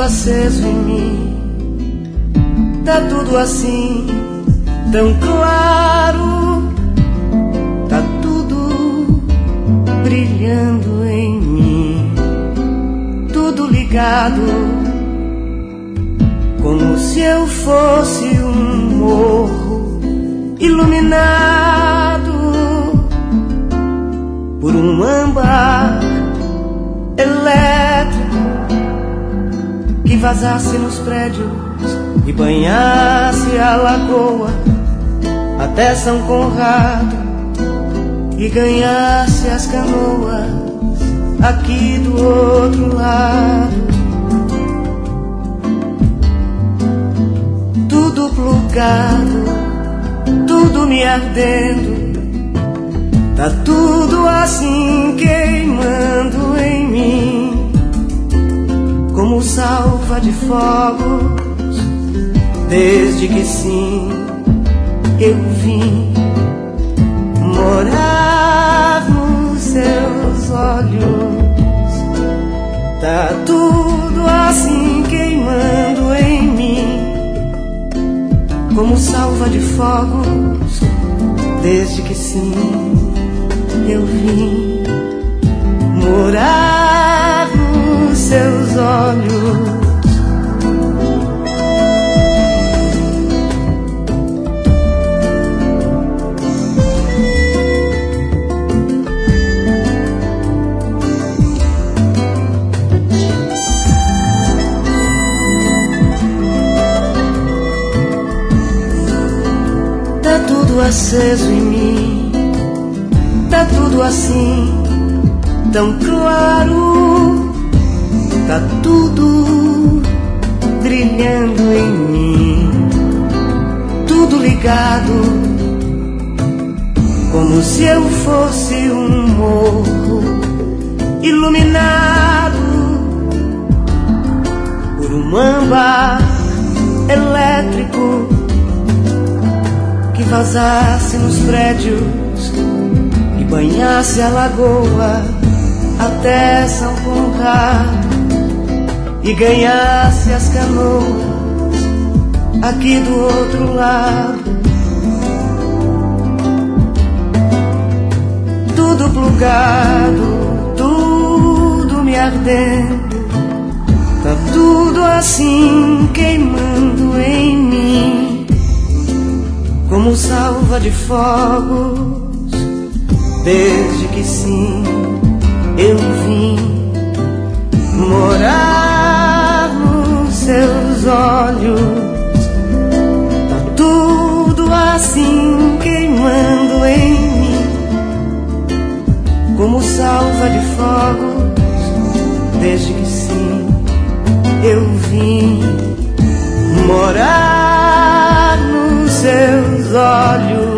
aceso em mim, tá tudo assim, tão claro, tá tudo brilhando em mim, tudo ligado, como se eu fosse um morro iluminado por um âmbar elétrico que vazasse nos prédios e banhasse a lagoa até São Conrado e ganhasse as canoas aqui do outro lado. Tudo plugado, tudo me ardendo, tá tudo assim queimando em mim, como salva de fogos, desde que sim eu vim morar nos seus olhos. Tá tudo assim queimando em mim, como salva de fogos, desde que sim eu vim morar nos seus olhos. Tá tudo aceso em mim, tá tudo assim, tão claro, tá tudo brilhando em mim, tudo ligado, como se eu fosse um morro iluminado por um âmbar elétrico que vazasse nos prédios e banhasse a lagoa até São Conrado e ganhasse as canoas aqui do outro lado. Tudo plugado, tudo me ardendo, tá tudo assim queimando em mim, como salva de fogos, desde que sim eu vim morar nos seus olhos. Tá tudo assim queimando em mim, como salva de fogos, desde que sim eu vim morar nos seus olhos.